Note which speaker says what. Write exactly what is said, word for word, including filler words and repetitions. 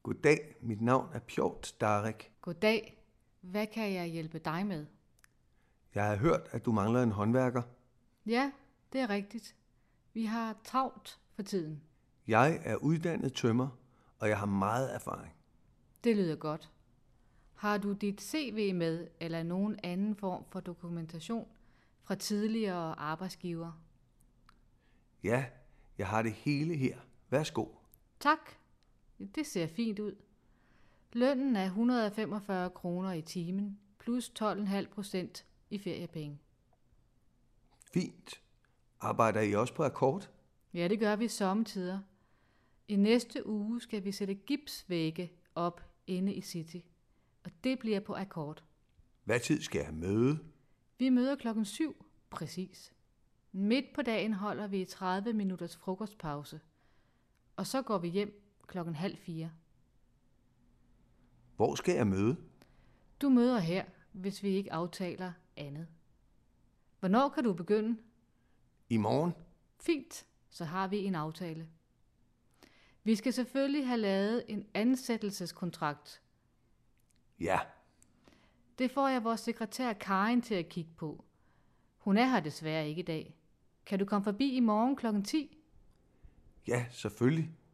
Speaker 1: Goddag, mit navn er Pjotr Darek.
Speaker 2: Goddag. Hvad kan jeg hjælpe dig med?
Speaker 1: Jeg har hørt, at du mangler en håndværker.
Speaker 2: Ja, det er rigtigt. Vi har travlt for tiden.
Speaker 1: Jeg er uddannet tømrer, og jeg har meget erfaring.
Speaker 2: Det lyder godt. Har du dit C V med eller nogen anden form for dokumentation fra tidligere arbejdsgiver?
Speaker 1: Ja, jeg har det hele her. Værsgo.
Speaker 2: Tak. Det ser fint ud. Lønnen er et hundrede og femogfyrre kroner i timen, plus tolv komma fem procent i feriepenge.
Speaker 1: Fint. Arbejder I også på akkord?
Speaker 2: Ja, det gør vi sommetider. I næste uge skal vi sætte gipsvægge op inde i City, og det bliver på akkord.
Speaker 1: Hvad tid skal jeg møde?
Speaker 2: Vi møder klokken syv, præcis. Midt på dagen holder vi tredive minutters frokostpause, og så går vi hjem klokken halv fire.
Speaker 1: Hvor skal jeg møde?
Speaker 2: Du møder her, hvis vi ikke aftaler andet. Hvornår kan du begynde?
Speaker 1: I morgen?
Speaker 2: Fint, så har vi en aftale. Vi skal selvfølgelig have lavet en ansættelseskontrakt.
Speaker 1: Ja.
Speaker 2: Det får jeg vores sekretær Karin til at kigge på. Hun er her desværre ikke i dag. Kan du komme forbi i morgen klokken ti?
Speaker 1: Ja, selvfølgelig.